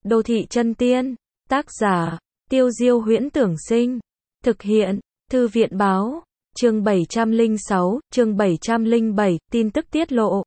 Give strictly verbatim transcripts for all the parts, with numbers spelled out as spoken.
Đô thị chân tiên. Tác giả, Tiêu Diêu Huyễn Tưởng Sinh. Thực hiện, Thư viện Báo. Chương bảy trăm lẻ sáu, chương bảy trăm lẻ bảy, tin tức tiết lộ.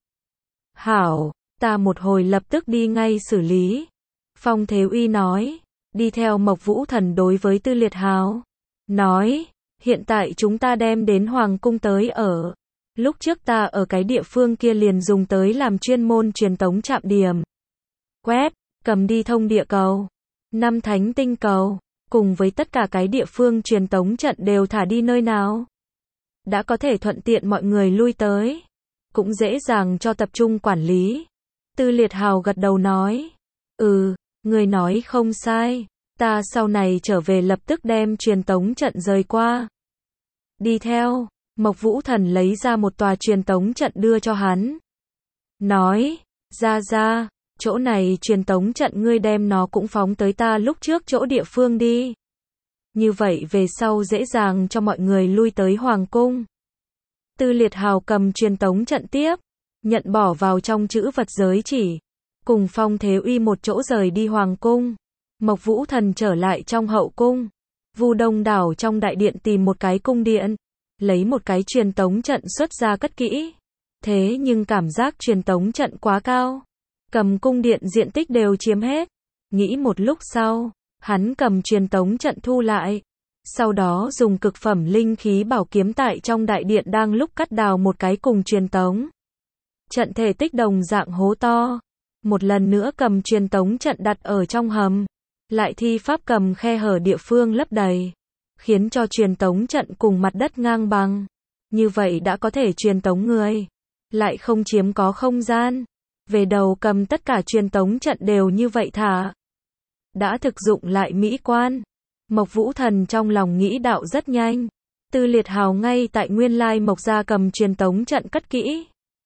Hảo, ta một hồi lập tức đi ngay xử lý. Phong Thế Uy nói, đi theo Mộc Vũ Thần đối với Tư Liệt Hào. Nói, hiện tại chúng ta đem đến Hoàng Cung tới ở. Lúc trước ta ở cái địa phương kia liền dùng tới làm chuyên môn truyền tống trạm điểm. Web, cầm đi thông địa cầu. Năm thánh tinh cầu, cùng với tất cả cái địa phương truyền tống trận đều thả đi nơi nào. Đã có thể thuận tiện mọi người lui tới. Cũng dễ dàng cho tập trung quản lý. Tư Liệt Hào gật đầu nói. Ừ, người nói không sai. Ta sau này trở về lập tức đem truyền tống trận rời qua. Đi theo, Mộc Vũ Thần lấy ra một tòa truyền tống trận đưa cho hắn. Nói, ra ra, chỗ này truyền tống trận ngươi đem nó cũng phóng tới ta lúc trước chỗ địa phương đi. Như vậy về sau dễ dàng cho mọi người lui tới Hoàng Cung. Tư Liệt Hào cầm truyền tống trận tiếp, nhận bỏ vào trong chữ vật giới chỉ. Cùng Phong Thế Uy một chỗ rời đi Hoàng Cung. Mộc Vũ Thần trở lại trong hậu cung. Vu Đông Đảo trong đại điện tìm một cái cung điện. Lấy một cái truyền tống trận xuất ra cất kỹ. Thế nhưng cảm giác truyền tống trận quá cao. Cầm cung điện diện tích đều chiếm hết. Nghĩ một lúc sau, hắn cầm truyền tống trận thu lại. Sau đó dùng cực phẩm linh khí bảo kiếm tại trong đại điện đang lúc cắt đào một cái cùng truyền tống. Trận thể tích đồng dạng hố to. Một lần nữa cầm truyền tống trận đặt ở trong hầm. Lại thi pháp cầm khe hở địa phương lấp đầy. Khiến cho truyền tống trận cùng mặt đất ngang bằng. Như vậy đã có thể truyền tống người. Lại không chiếm có không gian. Về đầu cầm tất cả truyền tống trận đều như vậy thả. Đã thực dụng lại mỹ quan. Mộc Vũ Thần trong lòng nghĩ đạo rất nhanh. Tư Liệt Hào ngay tại nguyên lai Mộc gia cầm truyền tống trận cất kỹ.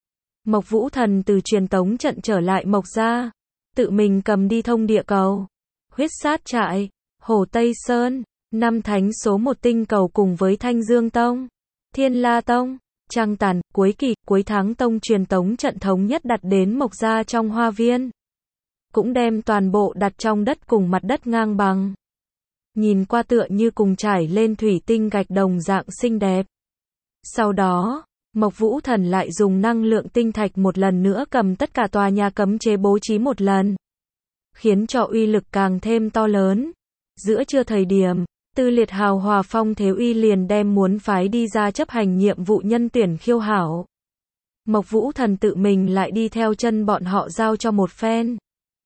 Mộc Vũ Thần từ truyền tống trận trở lại Mộc gia. Tự mình cầm đi thông địa cầu. Huyết sát trại, Hồ Tây Sơn, năm thánh số một tinh cầu cùng với Thanh Dương Tông, Thiên La Tông, Trăng Tàn, cuối kỳ, cuối tháng tông truyền tống trận thống nhất đặt đến Mộc gia trong hoa viên. Cũng đem toàn bộ đặt trong đất cùng mặt đất ngang bằng. Nhìn qua tựa như cùng trải lên thủy tinh gạch đồng dạng xinh đẹp. Sau đó, Mộc Vũ Thần lại dùng năng lượng tinh thạch một lần nữa cầm tất cả tòa nhà cấm chế bố trí một lần. Khiến cho uy lực càng thêm to lớn. Giữa trưa thời điểm, Tư Liệt Hào hòa Phong Thế Uy liền đem muốn phái đi ra chấp hành nhiệm vụ nhân tuyển khiêu hảo. Mộc Vũ Thần tự mình lại đi theo chân bọn họ giao cho một phen.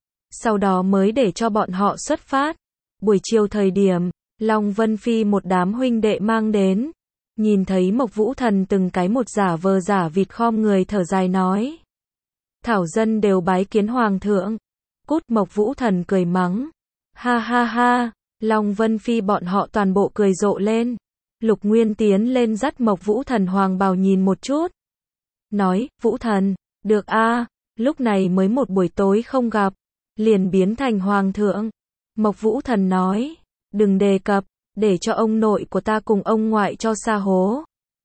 Sau đó mới để cho bọn họ xuất phát. Buổi chiều thời điểm, Long Vân Phi một đám huynh đệ mang đến. Nhìn thấy Mộc Vũ Thần từng cái một giả vờ giả vịt khom người thở dài nói. Thảo dân đều bái kiến Hoàng thượng. Cút, Mộc Vũ Thần cười mắng. Ha ha ha, Long Vân Phi bọn họ toàn bộ cười rộ lên. Lục Nguyên tiến lên dắt Mộc Vũ Thần hoàng bào nhìn một chút. Nói, Vũ Thần, được a, lúc này mới một buổi tối không gặp. Liền biến thành Hoàng thượng. Mộc Vũ Thần nói, đừng đề cập, để cho ông nội của ta cùng ông ngoại cho xa hố.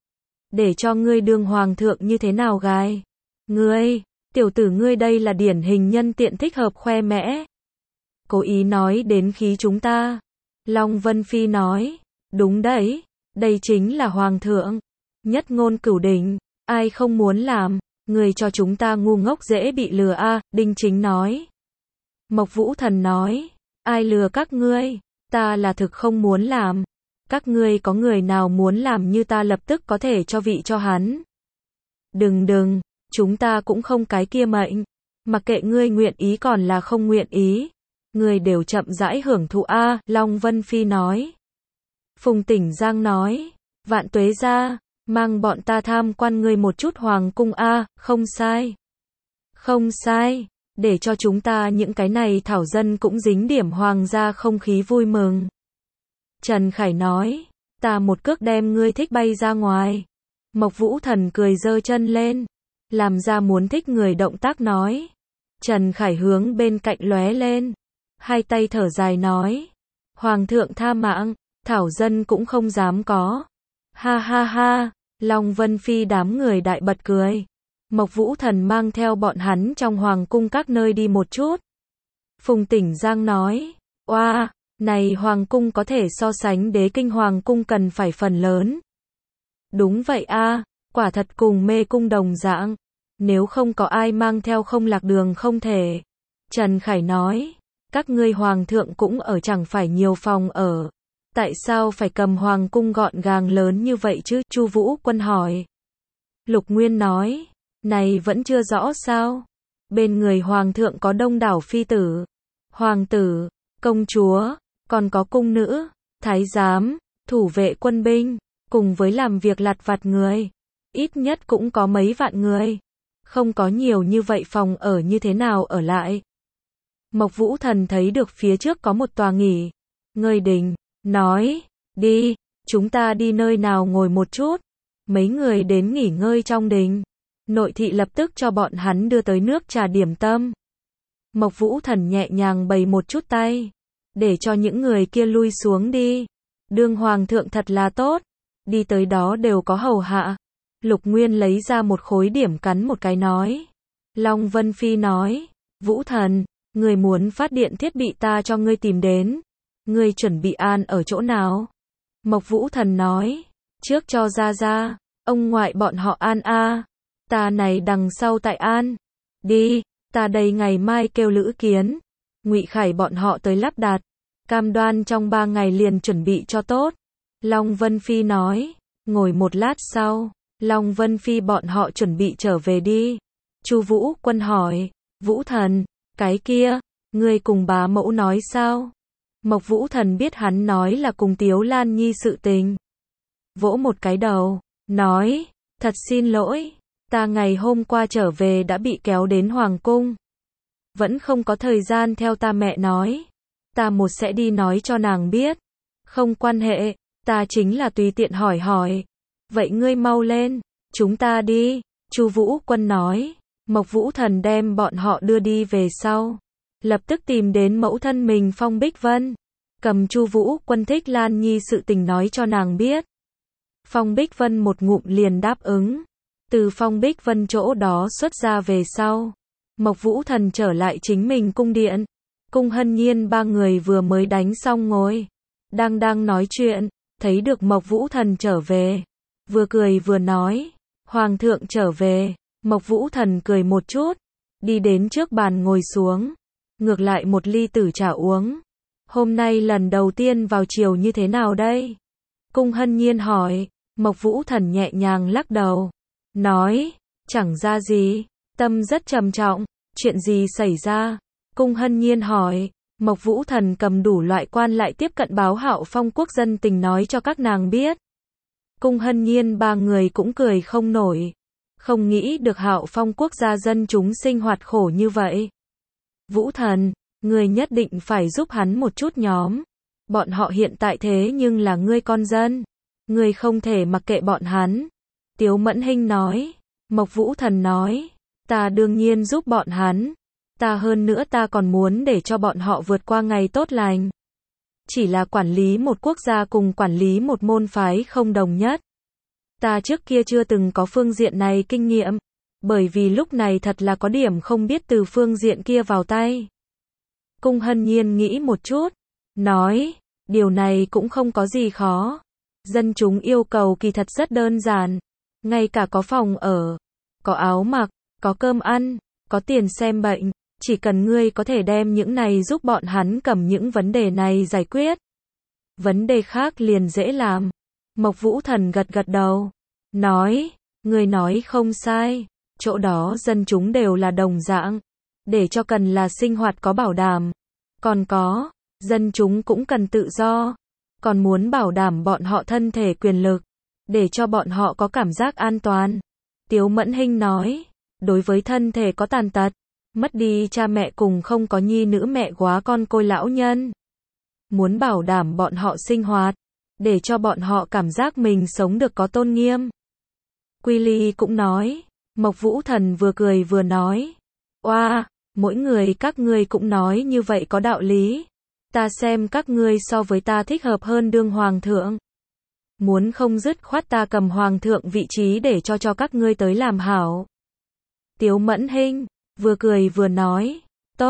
Để cho ngươi đương Hoàng thượng như thế nào gài. Ngươi, tiểu tử ngươi đây là điển hình nhân tiện thích hợp khoe mẽ. Cố ý nói đến khí chúng ta. Long Vân Phi nói, đúng đấy, đây chính là Hoàng thượng. Nhất ngôn cửu đỉnh, ai không muốn làm, người cho chúng ta ngu ngốc dễ bị lừa a. Đinh Chính nói. Mộc Vũ Thần nói, ai lừa các ngươi, ta là thực không muốn làm. Các ngươi có người nào muốn làm như ta lập tức có thể cho vị cho hắn. Đừng đừng, chúng ta cũng không cái kia mệnh. Mặc kệ ngươi nguyện ý còn là không nguyện ý. Ngươi đều chậm rãi hưởng thụ a. Long Vân Phi nói. Phùng Tỉnh Giang nói, vạn tuế gia, mang bọn ta tham quan ngươi một chút Hoàng cung a. Không sai. Không sai. Để cho chúng ta những cái này thảo dân cũng dính điểm hoàng gia không khí vui mừng. Trần Khải nói, ta một cước đem ngươi thích bay ra ngoài. Mộc Vũ Thần cười giơ chân lên, làm ra muốn thích người động tác nói. Trần Khải hướng bên cạnh lóe lên, hai tay thở dài nói, Hoàng thượng tha mạng, thảo dân cũng không dám có. Ha ha ha, Long Vân Phi đám người đại bật cười. Mộc Vũ Thần mang theo bọn hắn trong hoàng cung các nơi đi một chút. Phùng Tỉnh Giang nói, oa, này hoàng cung có thể so sánh đế kinh hoàng cung cần phải phần lớn. Đúng vậy a, quả thật cùng mê cung đồng dạng. Nếu không có ai mang theo không lạc đường không thể. Trần Khải nói, các ngươi hoàng thượng cũng ở chẳng phải nhiều phòng ở. Tại sao phải cầm hoàng cung gọn gàng lớn như vậy chứ? Chu Vũ Quân hỏi. Lục Nguyên nói, này vẫn chưa rõ sao? Bên người hoàng thượng có đông đảo phi tử, hoàng tử, công chúa, còn có cung nữ, thái giám, thủ vệ quân binh, cùng với làm việc lặt vặt người. Ít nhất cũng có mấy vạn người. Không có nhiều như vậy phòng ở như thế nào ở lại. Mộc Vũ Thần thấy được phía trước có một tòa nghỉ ngơi đình, nói, đi, chúng ta đi nơi nào ngồi một chút. Mấy người đến nghỉ ngơi trong đình. Nội thị lập tức cho bọn hắn đưa tới nước trà điểm tâm. Mộc Vũ Thần nhẹ nhàng bày một chút tay, để cho những người kia lui xuống đi. Đương hoàng thượng thật là tốt, đi tới đó đều có hầu hạ. Lục Nguyên lấy ra một khối điểm cắn một cái nói. Long Vân Phi nói, Vũ Thần, người muốn phát điện thiết bị ta cho ngươi tìm đến. Ngươi chuẩn bị an ở chỗ nào? Mộc Vũ Thần nói, trước cho ra ra, ông ngoại bọn họ an a, ta này đằng sau tại an. Đi, ta đây ngày mai kêu Lữ Kiến, Ngụy Khải bọn họ tới lắp đặt, cam đoan trong ba ngày liền chuẩn bị cho tốt. Long Vân Phi nói, ngồi một lát sau, Long Vân Phi bọn họ chuẩn bị trở về đi. Chu Vũ Quân hỏi, Vũ Thần, cái kia, ngươi cùng bá mẫu nói sao? Mộc Vũ Thần biết hắn nói là cùng Tiếu Lan Nhi sự tình. Vỗ một cái đầu, nói, thật xin lỗi, ta ngày hôm qua trở về đã bị kéo đến Hoàng Cung. Vẫn không có thời gian theo ta mẹ nói. Ta một sẽ đi nói cho nàng biết. Không quan hệ, ta chính là tùy tiện hỏi hỏi. Vậy ngươi mau lên, chúng ta đi, Chu Vũ Quân nói. Mộc Vũ Thần đem bọn họ đưa đi về sau. Lập tức tìm đến mẫu thân mình Phong Bích Vân. Cầm Chu Vũ Quân thích Lan Nhi sự tình nói cho nàng biết. Phong Bích Vân một ngụm liền đáp ứng. Từ Phong Bích Vân chỗ đó xuất ra về sau. Mộc Vũ Thần trở lại chính mình cung điện. Cung Hân Nhiên ba người vừa mới đánh xong ngồi. Đang đang nói chuyện, thấy được Mộc Vũ Thần trở về. Vừa cười vừa nói, Hoàng thượng trở về. Mộc Vũ Thần cười một chút, đi đến trước bàn ngồi xuống. Ngược lại một ly tử trà uống. Hôm nay lần đầu tiên vào chiều như thế nào đây? Cung Hân Nhiên hỏi. Mộc Vũ Thần nhẹ nhàng lắc đầu. Nói, chẳng ra gì. Tâm rất trầm trọng. Chuyện gì xảy ra? Cung Hân Nhiên hỏi. Mộc Vũ Thần cầm đủ loại quan lại tiếp cận báo Hạo Phong quốc dân tình nói cho các nàng biết. Cung Hân Nhiên ba người cũng cười không nổi. Không nghĩ được Hạo Phong quốc gia dân chúng sinh hoạt khổ như vậy. Vũ Thần, người nhất định phải giúp hắn một chút nhóm. Bọn họ hiện tại thế nhưng là ngươi con dân. Ngươi không thể mặc kệ bọn hắn. Tiếu Mẫn Hinh nói. Mộc Vũ Thần nói. Ta đương nhiên giúp bọn hắn. Ta hơn nữa ta còn muốn để cho bọn họ vượt qua ngày tốt lành. Chỉ là quản lý một quốc gia cùng quản lý một môn phái không đồng nhất. Ta trước kia chưa từng có phương diện này kinh nghiệm. Bởi vì lúc này thật là có điểm không biết từ phương diện kia vào tay. Cung Hân Nhiên nghĩ một chút. Nói, điều này cũng không có gì khó. Dân chúng yêu cầu kỳ thật rất đơn giản. Ngay cả có phòng ở, có áo mặc, có cơm ăn, có tiền xem bệnh. Chỉ cần ngươi có thể đem những này giúp bọn hắn cầm những vấn đề này giải quyết. Vấn đề khác liền dễ làm. Mộc Vũ Thần gật gật đầu. Nói, ngươi nói không sai. Chỗ đó dân chúng đều là đồng dạng. Để cho cần là sinh hoạt có bảo đảm. Còn có, dân chúng cũng cần tự do. Còn muốn bảo đảm bọn họ thân thể quyền lực. Để cho bọn họ có cảm giác an toàn. Tiếu Mẫn Hinh nói, đối với thân thể có tàn tật, mất đi cha mẹ cùng không có nhi nữ mẹ quá con côi lão nhân. Muốn bảo đảm bọn họ sinh hoạt. Để cho bọn họ cảm giác mình sống được có tôn nghiêm. Quy Ly cũng nói. Mộc Vũ Thần vừa cười vừa nói. Oa, mỗi người các ngươi cũng nói như vậy có đạo lý. Ta xem các ngươi so với ta thích hợp hơn đương hoàng thượng. Muốn không dứt khoát ta cầm hoàng thượng vị trí để cho cho các ngươi tới làm hảo. Tiếu Mẫn Hinh, vừa cười vừa nói. Tốt,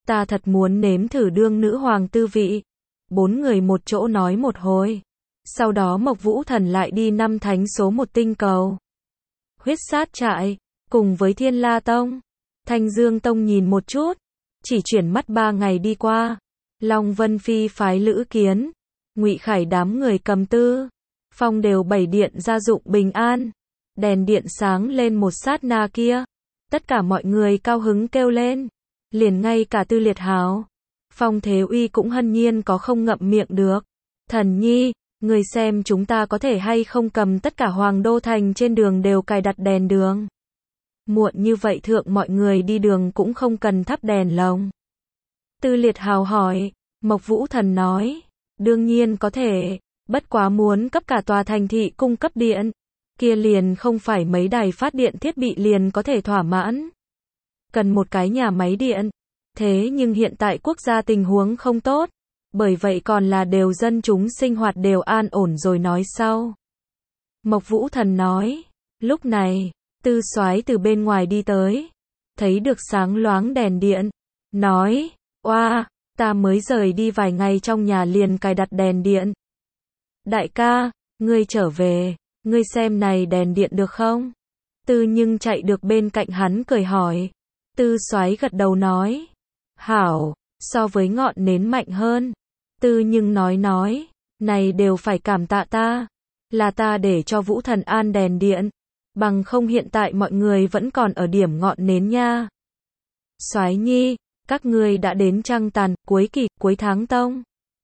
Ta thật muốn nếm thử đương nữ hoàng tư vị. Bốn người một chỗ nói một hồi. Sau đó Mộc Vũ Thần lại đi năm thánh số một tinh cầu. Huyết sát trại, cùng với Thiên La Tông. Thanh Dương Tông nhìn một chút. Chỉ chuyển mắt ba ngày đi qua. Long Vân Phi phái Lữ Kiến. Ngụy Khải đám người cầm tư. Phong đều bảy điện gia dụng bình an. Đèn điện sáng lên một sát na kia. Tất cả mọi người cao hứng kêu lên. Liền ngay cả Tư Liệt Hào. Phong Thế Uy cũng hân nhiên có không ngậm miệng được. Thần nhi, người xem chúng ta có thể hay không cầm tất cả Hoàng Đô Thành trên đường đều cài đặt đèn đường. Muộn như vậy thượng mọi người đi đường cũng không cần thắp đèn lồng. Tư Liệt Hào hỏi, Mộc Vũ Thần nói, đương nhiên có thể, bất quá muốn cấp cả tòa thành thị cung cấp điện, kia liền không phải mấy đài phát điện thiết bị liền có thể thỏa mãn. Cần một cái nhà máy điện, thế nhưng hiện tại quốc gia tình huống không tốt, bởi vậy còn là đều dân chúng sinh hoạt đều an ổn rồi nói sau. Mộc Vũ Thần nói, lúc này, Tư Soái từ bên ngoài đi tới, thấy được sáng loáng đèn điện, nói, oa, ta mới rời đi vài ngày trong nhà liền cài đặt đèn điện. Đại ca, ngươi trở về, ngươi xem này đèn điện được không? Tư Nhưng chạy được bên cạnh hắn cười hỏi. Tư Soái gật đầu nói, hảo, so với ngọn nến mạnh hơn. Tư Nhưng nói nói, này đều phải cảm tạ ta, là ta để cho Vũ Thần an đèn điện, bằng không hiện tại mọi người vẫn còn ở điểm ngọn nến nha. Soái nhi, các ngươi đã đến trăng tàn, cuối kỳ, cuối tháng tông.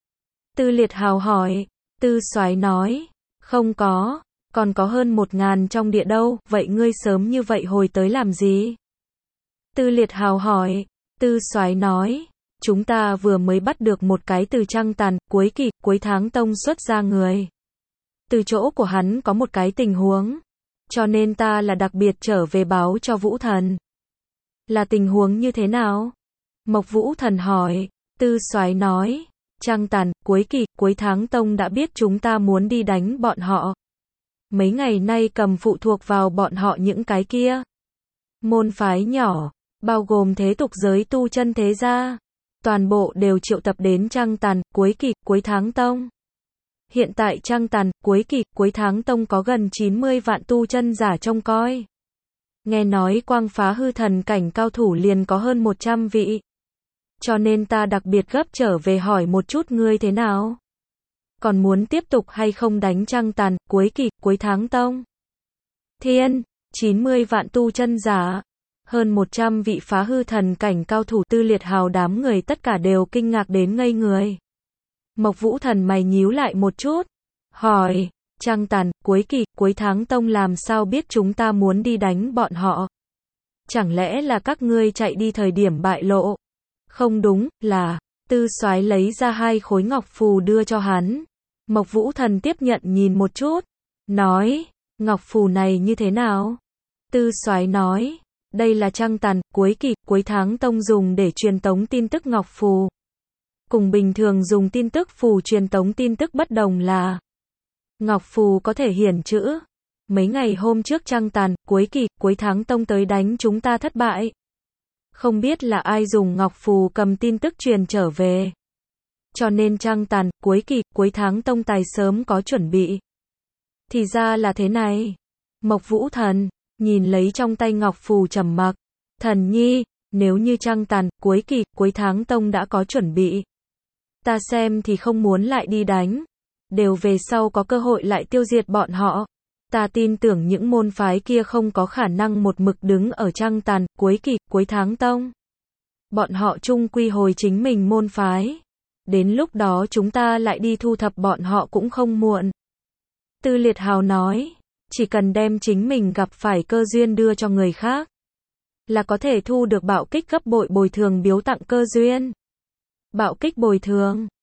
Tư Liệt Hào hỏi, Tư Soái nói, không có, còn có hơn một ngàn trong địa đâu, vậy ngươi sớm như vậy hồi tới làm gì? Tư Liệt Hào hỏi, Tư Soái nói, chúng ta vừa mới bắt được một cái từ trăng tàn, cuối kỳ, cuối tháng tông xuất ra người. Từ chỗ của hắn có một cái tình huống, cho nên ta là đặc biệt trở về báo cho Vũ Thần. Là tình huống như thế nào? Mộc Vũ Thần hỏi. Tư Soái nói, trăng tàn, cuối kỳ, cuối tháng tông đã biết chúng ta muốn đi đánh bọn họ. Mấy ngày nay cầm phụ thuộc vào bọn họ những cái kia môn phái nhỏ, bao gồm thế tục giới tu chân thế gia, toàn bộ đều triệu tập đến trăng tàn, cuối kỳ, cuối tháng tông. Hiện tại trăng tàn, cuối kỳ, cuối tháng tông có gần chín mươi vạn tu chân giả trông coi. Nghe nói quang phá hư thần cảnh cao thủ liền có hơn một trăm vị. Cho nên ta đặc biệt gấp trở về hỏi một chút ngươi thế nào? Còn muốn tiếp tục hay không đánh trăng tàn, cuối kỳ, cuối tháng tông? Thiên, chín mươi vạn tu chân giả, hơn một trăm vị phá hư thần cảnh cao thủ. Tư Liệt Hào đám người tất cả đều kinh ngạc đến ngây người. Mộc Vũ Thần mày nhíu lại một chút, hỏi, trăng tàn, cuối kỳ, cuối tháng tông làm sao biết chúng ta muốn đi đánh bọn họ? Chẳng lẽ là các ngươi chạy đi thời điểm bại lộ? Không đúng, là, Tư Soái lấy ra hai khối ngọc phù đưa cho hắn. Mộc Vũ Thần tiếp nhận nhìn một chút, nói, ngọc phù này như thế nào? Tư Soái nói, đây là trăng tàn, cuối kỳ, cuối tháng tông dùng để truyền tống tin tức ngọc phù. Cùng bình thường dùng tin tức phù truyền tống tin tức bất đồng là, ngọc phù có thể hiển chữ. Mấy ngày hôm trước trăng tàn, cuối kỳ, cuối tháng tông tới đánh chúng ta thất bại. Không biết là ai dùng ngọc phù cầm tin tức truyền trở về. Cho nên trăng tàn, cuối kỳ, cuối tháng tông tài sớm có chuẩn bị. Thì ra là thế này. Mộc Vũ Thần nhìn lấy trong tay ngọc phù trầm mặc. Thần nhi, nếu như trăng tàn, cuối kỳ, cuối tháng tông đã có chuẩn bị, ta xem thì không muốn lại đi đánh. Đều về sau có cơ hội lại tiêu diệt bọn họ. Ta tin tưởng những môn phái kia không có khả năng một mực đứng ở trăng tàn, cuối kỳ, cuối tháng tông. Bọn họ chung quy hồi chính mình môn phái. Đến lúc đó chúng ta lại đi thu thập bọn họ cũng không muộn. Tư Liệt Hào nói, chỉ cần đem chính mình gặp phải cơ duyên đưa cho người khác, là có thể thu được bạo kích gấp bội bồi thường biếu tặng cơ duyên. Bạo kích bồi thường.